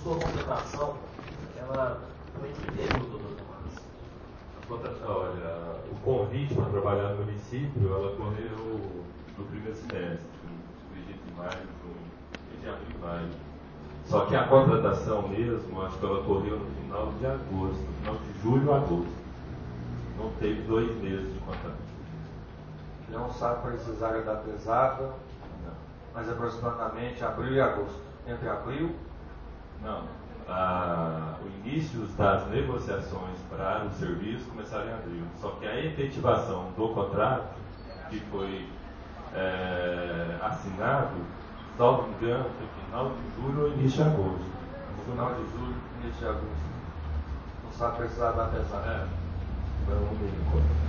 sua contratação, ela foi em que período, doutor Tomás? Olha, o convite para trabalhar no município, ela ocorreu no primeiro semestre, de maio, junho, de abril, maio. Só que a contratação mesmo, acho que ela ocorreu no final de agosto, no final de julho a agosto. Não teve 2 meses de contrato. Não sabe precisar da pesada, Não. mas aproximadamente abril e agosto. Entre abril? Não. O início das negociações para o serviço começaram em abril. Só que a efetivação do contrato, que foi assinado, salvo engano, foi final de julho ou início de agosto. Final de julho, início de agosto. Não sabe precisar da pesada. Não me recordo.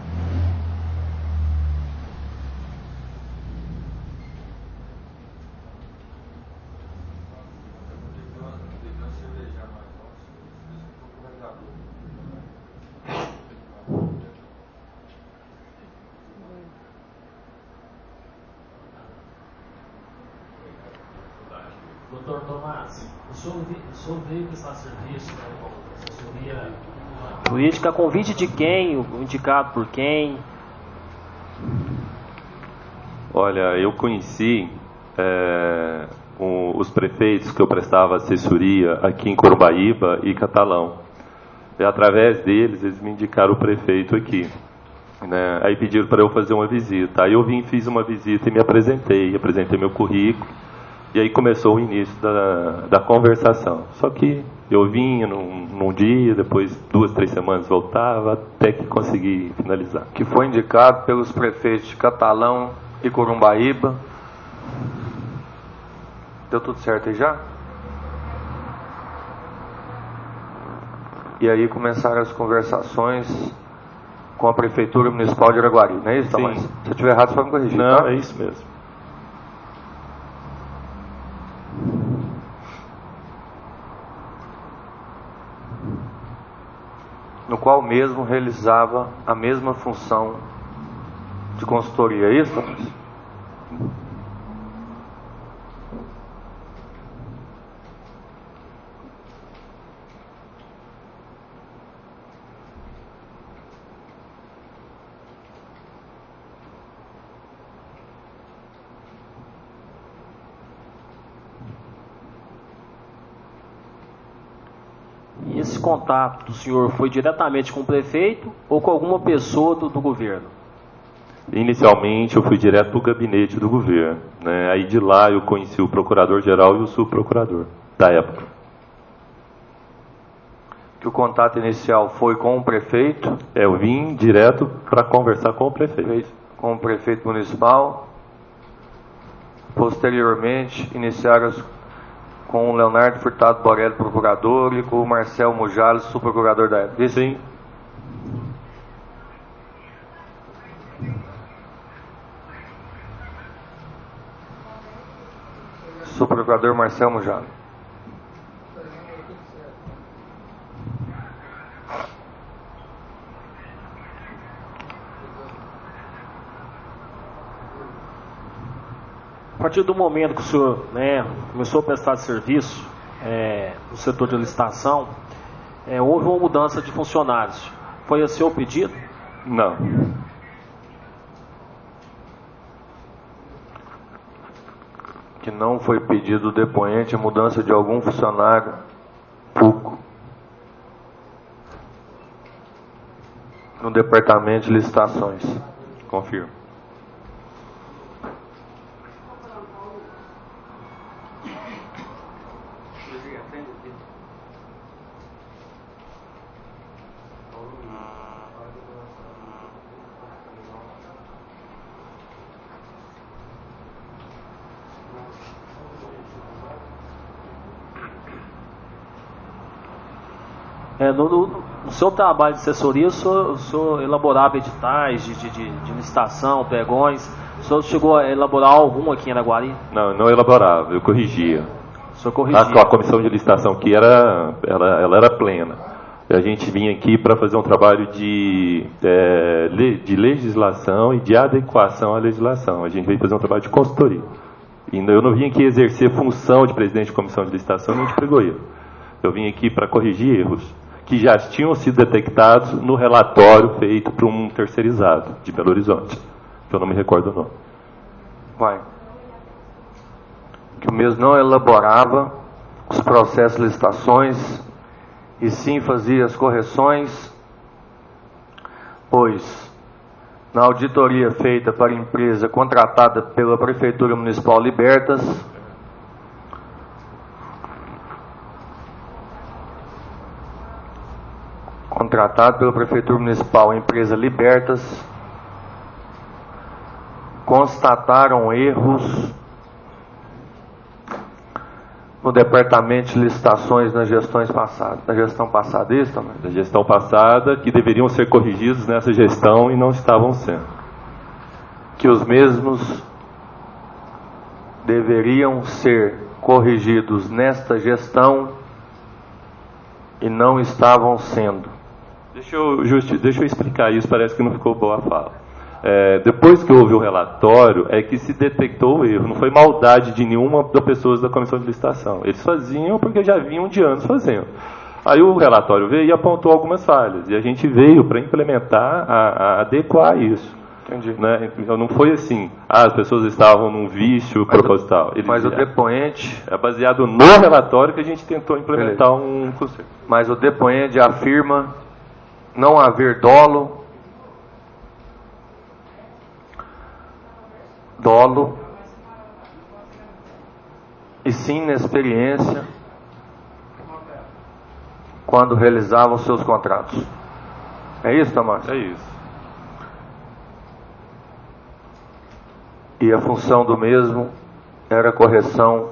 Doutor Tomás, o senhor veio prestar serviço, né, com assessoria jurídica, a convite de quem? Indicado por quem? Olha, eu conheci os prefeitos que eu prestava assessoria aqui em Corumbaíba e Catalão. E através deles, eles me indicaram o prefeito aqui. Né? Aí pediram para eu fazer uma visita. Aí eu vim, fiz uma visita e me apresentei meu currículo. E aí começou o início da conversação. Só que eu vinha num dia, depois 2, 3 semanas voltava, até que consegui finalizar. Que foi indicado pelos prefeitos de Catalão e Corumbaíba. Deu tudo certo aí já? E aí começaram as conversações com a Prefeitura Municipal de Araguari, não é isso, Tomás? Sim. Se eu estiver errado, você pode me corrigir. Não, tá? é isso mesmo. No qual mesmo realizava a mesma função de consultoria, é isso, Tomás? E esse contato do senhor foi diretamente com o prefeito ou com alguma pessoa do governo? Inicialmente eu fui direto para o gabinete do governo. Né? Aí de lá eu conheci o procurador-geral e o subprocurador da época. Que o contato inicial foi com o prefeito? Eu vim direto para conversar com o prefeito. Com o prefeito municipal. Posteriormente, iniciaram com o Leonardo Furtado Borelli, procurador, e com o Marcel Mujales, subprocurador da época. Sim. Subprocurador Marcel Mujales. A partir do momento que o senhor começou a prestar serviço no setor de licitação, houve uma mudança de funcionários. Foi a seu pedido? Não. Que não foi pedido do depoente a mudança de algum funcionário público no departamento de licitações. Confirmo. No seu trabalho de assessoria, o senhor elaborava editais de licitação, pregões. O senhor chegou a elaborar algum aqui em Araguari? Não elaborava, eu corrigia. O senhor corrigia? A comissão de licitação aqui ela era plena. A gente vinha aqui para fazer um trabalho de legislação e de adequação à legislação. A gente veio fazer um trabalho de consultoria. E eu não vim aqui exercer função de presidente de comissão de licitação nem de pregoeiro. Eu vim aqui para corrigir erros que já tinham sido detectados no relatório feito por um terceirizado de Belo Horizonte, que eu não me recordo o nome. Vai. Que o mesmo não elaborava os processos de licitações e sim fazia as correções, pois na auditoria feita para a empresa contratada pela Prefeitura Municipal Libertas, a empresa Libertas, constataram erros no departamento de licitações na gestão passada, isso também? Da gestão passada, que deveriam ser corrigidos nessa gestão e não estavam sendo. Que os mesmos deveriam ser corrigidos nesta gestão e não estavam sendo. Deixa eu explicar isso, parece que não ficou boa a fala. Depois que houve o relatório, é que se detectou o erro. Não foi maldade de nenhuma das pessoas da comissão de licitação. Eles faziam porque já vinham de anos fazendo. Aí o relatório veio e apontou algumas falhas. E a gente veio para implementar, adequar isso. Entendi. Né? Então não foi assim, as pessoas estavam num vício proposital. Mas o depoente... É baseado no relatório que a gente tentou implementar um conserto. Mas o depoente afirma não haver dolo e sim inexperiência quando realizavam seus contratos. É isso, Tomás? É isso. E a função do mesmo era a correção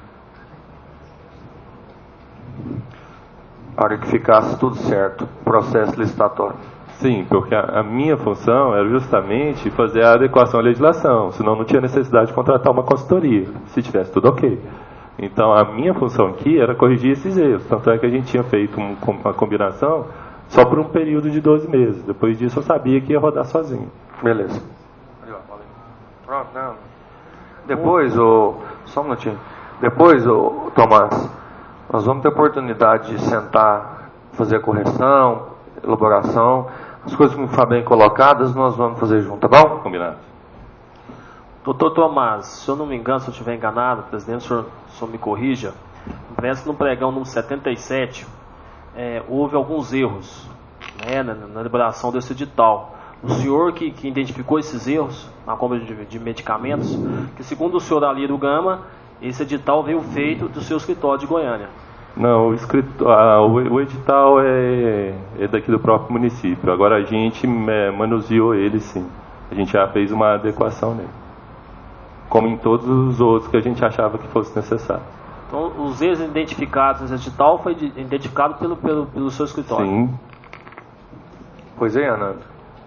para que ficasse tudo certo, processo licitatório. Sim, porque a minha função era justamente fazer a adequação à legislação, senão não tinha necessidade de contratar uma consultoria, se tivesse tudo ok. Então a minha função aqui era corrigir esses erros, tanto é que a gente tinha feito uma combinação só por um período de 12 meses. Depois disso eu sabia que ia rodar sozinho. Beleza. Pronto, não. Depois, só um minutinho. Depois, Tomás, nós vamos ter oportunidade de sentar, fazer a correção, elaboração. As coisas que não foram bem colocadas, nós vamos fazer junto, tá bom? Combinado. Doutor Tomás, se eu não me engano, se eu estiver enganado, presidente, o senhor me corrija. Parece que no pregão número 77 houve alguns erros, né, na elaboração desse edital. O senhor que identificou esses erros na compra de medicamentos, que segundo o senhor Alírio Gama, esse edital veio feito do seu escritório de Goiânia. Não, o edital é daqui do próprio município. Agora a gente manuseou ele, sim. A gente já fez uma adequação nele. Como em todos os outros que a gente achava que fosse necessário. Então, os erros identificados nesse edital foi identificado pelo seu escritório? Sim. Pois é, Anando.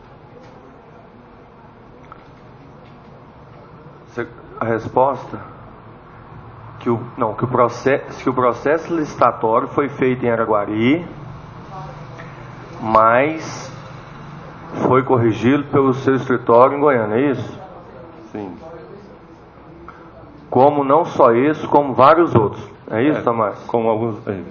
A resposta... que o processo licitatório foi feito em Araguari, mas foi corrigido pelo seu escritório em Goiânia, é isso? Sim. Como não só isso, como vários outros. É isso, Tomás? Como alguns.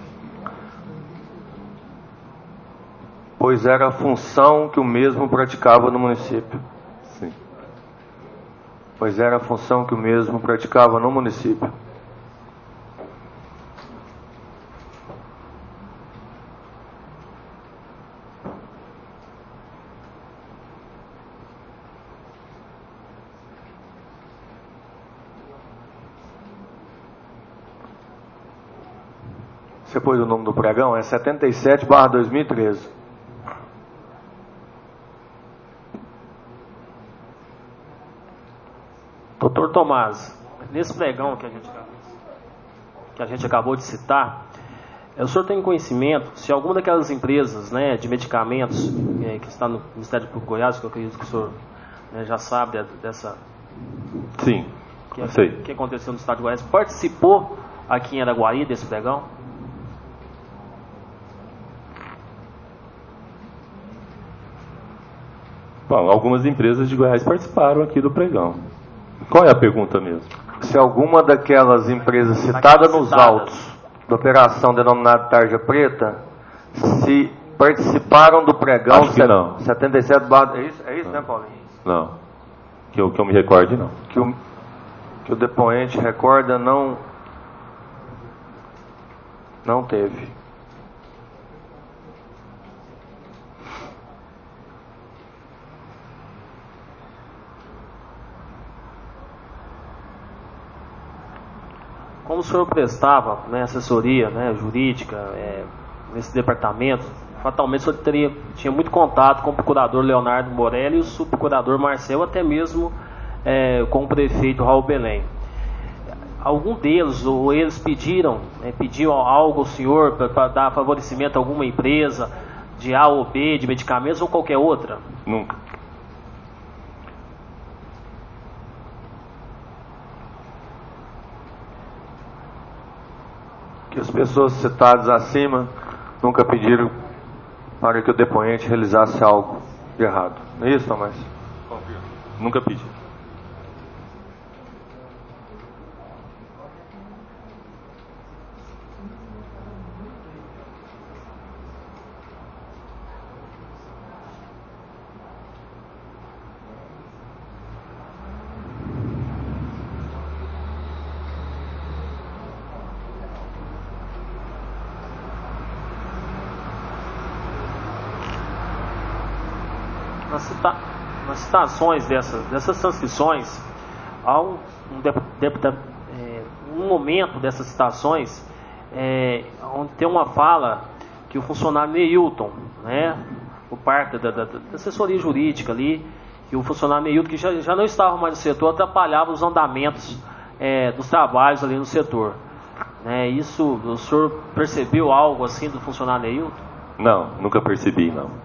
Pois era a função que o mesmo praticava no município. Sim. Pois era a função que o mesmo praticava no município. Você pôs o nome do pregão? É 77/2013. Doutor Tomás, nesse pregão que a gente acabou de citar, o senhor tem conhecimento se alguma daquelas empresas, né, de medicamentos que está no Ministério Público de Goiás, que eu acredito que o senhor já sabe dessa... Sim, sei. Que aconteceu no estado de Goiás, participou aqui em Araguari desse pregão? Bom, algumas empresas de Goiás participaram aqui do pregão. Qual é a pergunta mesmo? se alguma daquelas empresas citadas nos autos da operação denominada Tarja Preta, se participaram do pregão Acho que não. 77 é isso, né, Paulinho? Não. Que eu me recorde, não. Que o depoente recorda, não teve. Como o senhor prestava, né, assessoria, né, jurídica nesse departamento, fatalmente o senhor tinha muito contato com o procurador Leonardo Morelli e o subprocurador Marcel, até mesmo com o prefeito Raul Belém. Algum deles, ou eles pediam algo ao senhor para dar favorecimento a alguma empresa de A ou B, de medicamentos ou qualquer outra? Nunca. Que as pessoas citadas acima nunca pediram para que o depoente realizasse algo de errado. Não é isso, Tomás? Nunca pedi. Nas citações dessas transcrições, há um momento dessas citações onde tem uma fala que o funcionário Neilton, né, por parte da assessoria jurídica ali, que o funcionário Neilton, que já não estava mais no setor, atrapalhava os andamentos dos trabalhos ali no setor. Isso, o senhor percebeu algo assim do funcionário Neilton? Não, nunca percebi, não.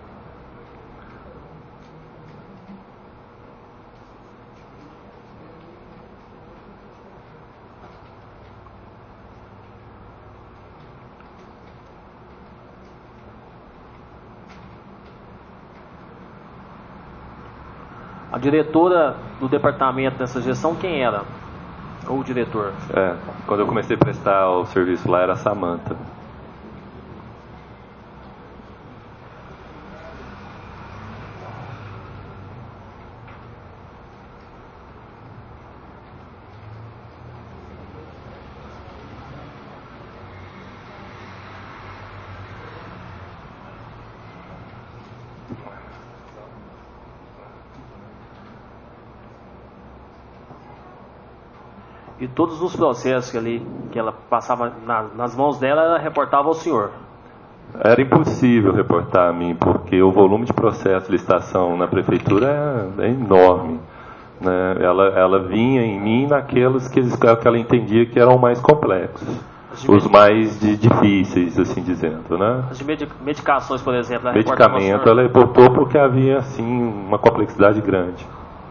A diretora do departamento dessa gestão, quem era? Ou o diretor? Quando eu comecei a prestar o serviço lá, era a Samanta. E todos os processos que ela passava nas mãos dela, ela reportava ao senhor? Era impossível reportar a mim, porque o volume de processo de licitação na prefeitura é enorme. Né? Ela vinha em mim naqueles que ela entendia que eram mais complexos, os mais difíceis, assim dizendo. Né? As medicações, por exemplo, ela medicamento ela reportou porque havia assim uma complexidade grande.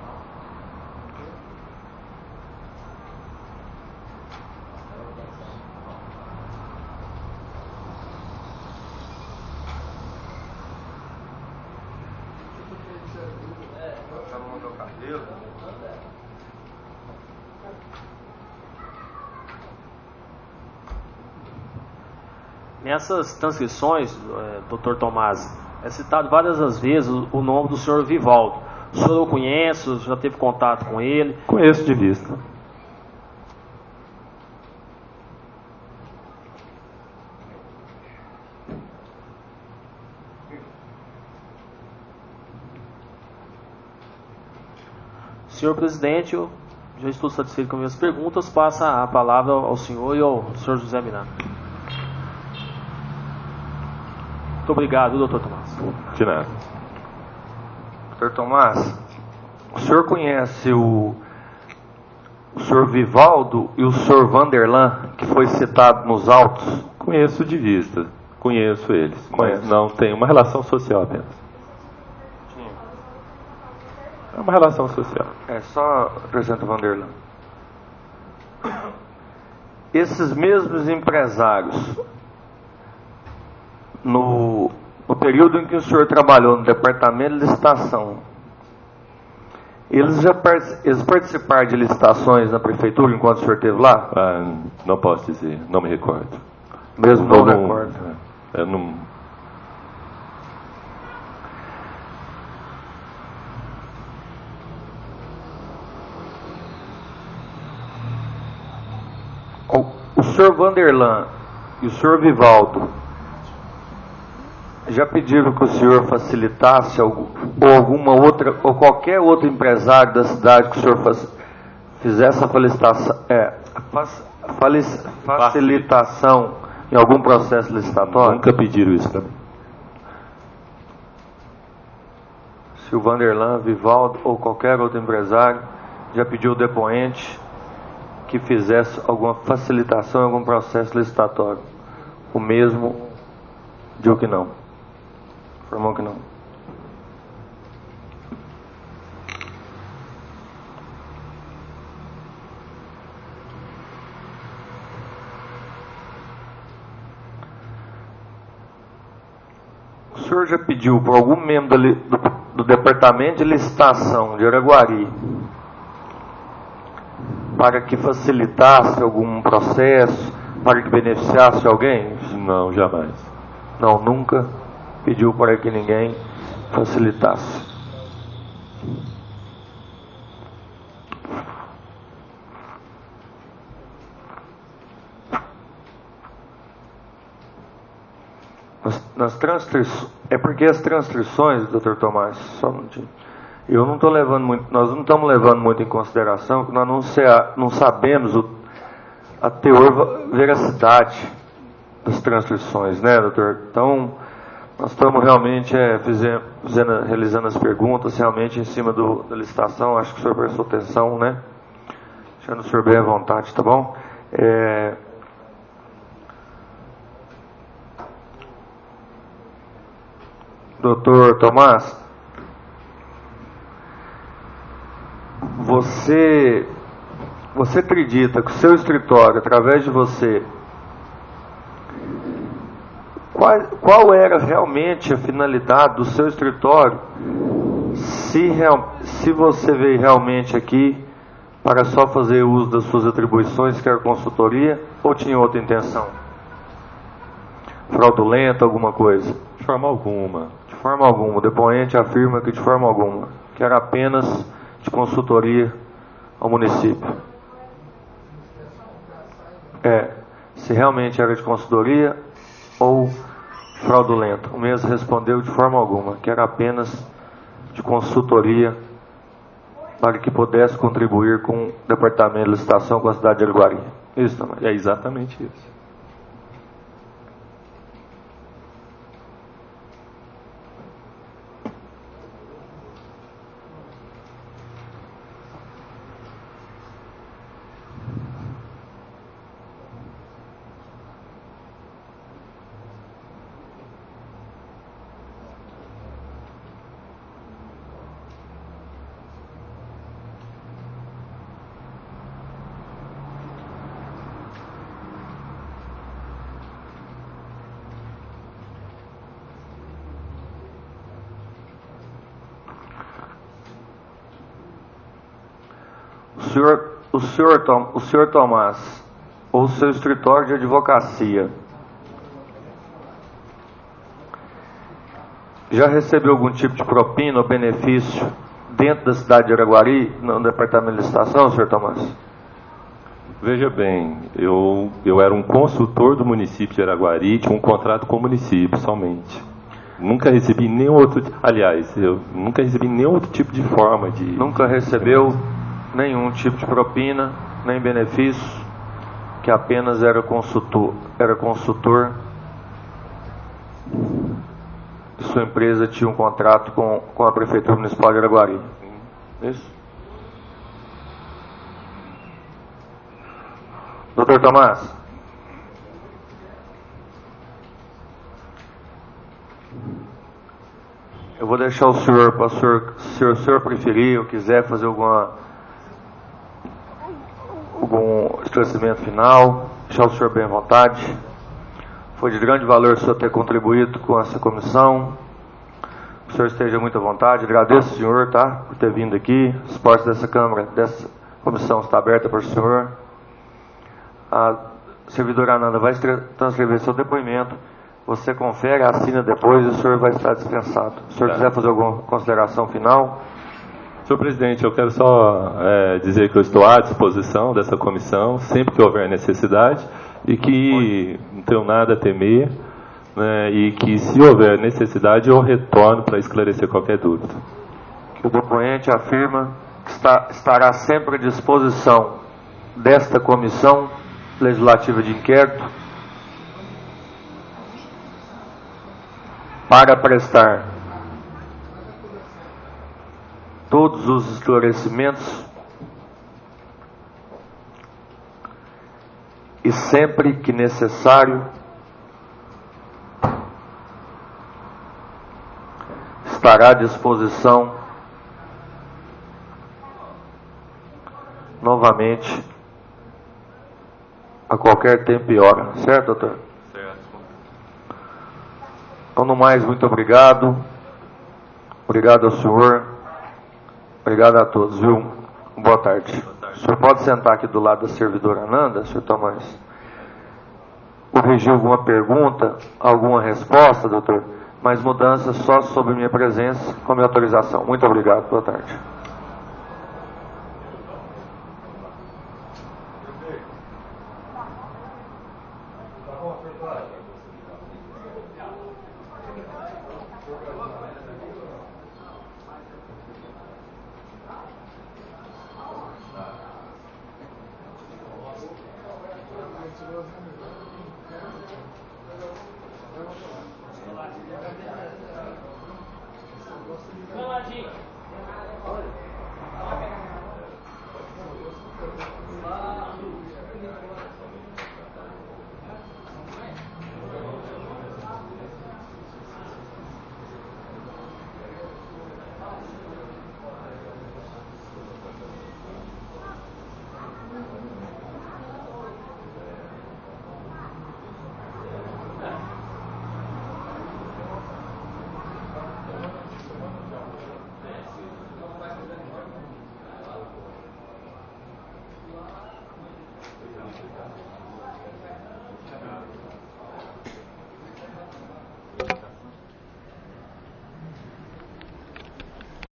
Nessas transcrições, Dr. Tomás, é citado várias vezes o nome do senhor Vivaldo. O senhor o conhece, já teve contato com ele? Conheço de vista. Senhor presidente, eu já estou satisfeito com minhas perguntas. Passa a palavra ao senhor e ao senhor José Miranda. Muito obrigado, doutor Tomás. De nada. Doutor Tomás, o senhor conhece o senhor Vivaldo e o senhor Vanderlan, que foi citado nos autos? Conheço de vista. Conheço eles. Mas não tem uma relação social apenas. É uma relação social. Só apresenta o Vanderlan. Esses mesmos empresários, no período em que o senhor trabalhou no departamento de licitação, Eles participaram de licitações na prefeitura enquanto o senhor esteve lá? Não posso dizer, não me recordo. Mesmo não recordo. Eu não... O senhor Vanderlan e o senhor Vivaldo já pediram que o senhor facilitasse ou alguma outra ou qualquer outro empresário da cidade que o senhor fizesse a facilitação em algum processo licitatório? Nunca pediram isso para mim. Se o Vanderlan, Vivaldo ou qualquer outro empresário já pediu o depoente que fizesse alguma facilitação em algum processo licitatório, o mesmo disse que não. Informou que não. O senhor já pediu por algum membro do Departamento de Licitação de Araguari para que facilitasse algum processo, para que beneficiasse alguém? Não, jamais. Não, nunca pediu para que ninguém facilitasse. Nas transcrições, é porque as transcrições, Dr. Tomás, só um minutinho, nós não estamos levando muito em consideração que nós não sabemos a teor veracidade das transcrições, né, doutor? Então, nós estamos realmente realizando as perguntas realmente em cima da licitação. Acho que o senhor prestou atenção, né? Deixando o senhor bem à vontade, tá bom? Doutor Tomás, você acredita que o seu escritório, através de você, qual era realmente a finalidade do seu escritório? Se você veio realmente aqui para só fazer uso das suas atribuições, que era consultoria, ou tinha outra intenção? Fraudulenta, alguma coisa? De forma alguma. De forma alguma. O depoente afirma que de forma alguma. Que era apenas de consultoria ao município. Se realmente era de consultoria ou fraudulento. O mesmo respondeu de forma alguma, que era apenas de consultoria para que pudesse contribuir com o departamento de licitação com a cidade de Araguari. Isso também. É exatamente isso. O senhor Tomás, ou o seu escritório de advocacia, já recebeu algum tipo de propina ou benefício dentro da cidade de Araguari, no departamento de licitação, senhor Tomás? Veja bem, eu era um consultor do município de Araguari, tinha um contrato com o município somente. Nunca recebi nenhum outro... Aliás, eu nunca recebi nenhum outro tipo de forma de... Nunca recebeu nenhum tipo de propina, nem benefício, que apenas era consultor e sua empresa tinha um contrato com a Prefeitura Municipal de Araguari. Isso? Doutor Tomás? Eu vou deixar o senhor, se o senhor preferir ou quiser fazer algum esclarecimento final, deixar o senhor bem à vontade. Foi de grande valor o senhor ter contribuído com essa comissão. o senhor esteja muito à vontade. Agradeço o senhor, tá, por ter vindo aqui. As portas dessa Câmara, dessa comissão está aberta para o senhor. A servidora Ananda vai transcrever seu depoimento. Você confere, assina depois e o senhor vai estar dispensado. Se o senhor quiser fazer alguma consideração final. Senhor presidente, eu quero só dizer que eu estou à disposição dessa comissão, sempre que houver necessidade, e que não tenho nada a temer, né, e que, se houver necessidade, eu retorno para esclarecer qualquer dúvida. Que o depoente afirma que estará sempre à disposição desta comissão legislativa de inquérito para prestar todos os esclarecimentos e, sempre que necessário, estará à disposição novamente a qualquer tempo e hora. Certo, doutor? Certo. Então, no mais, muito obrigado. Obrigado ao senhor. Obrigado a todos, viu? Boa tarde. Boa tarde. O senhor pode sentar aqui do lado da servidora Ananda, senhor Tomás? Corrigir alguma pergunta, alguma resposta, doutor? Mas mudanças só sobre minha presença, com minha autorização. Muito obrigado. Boa tarde.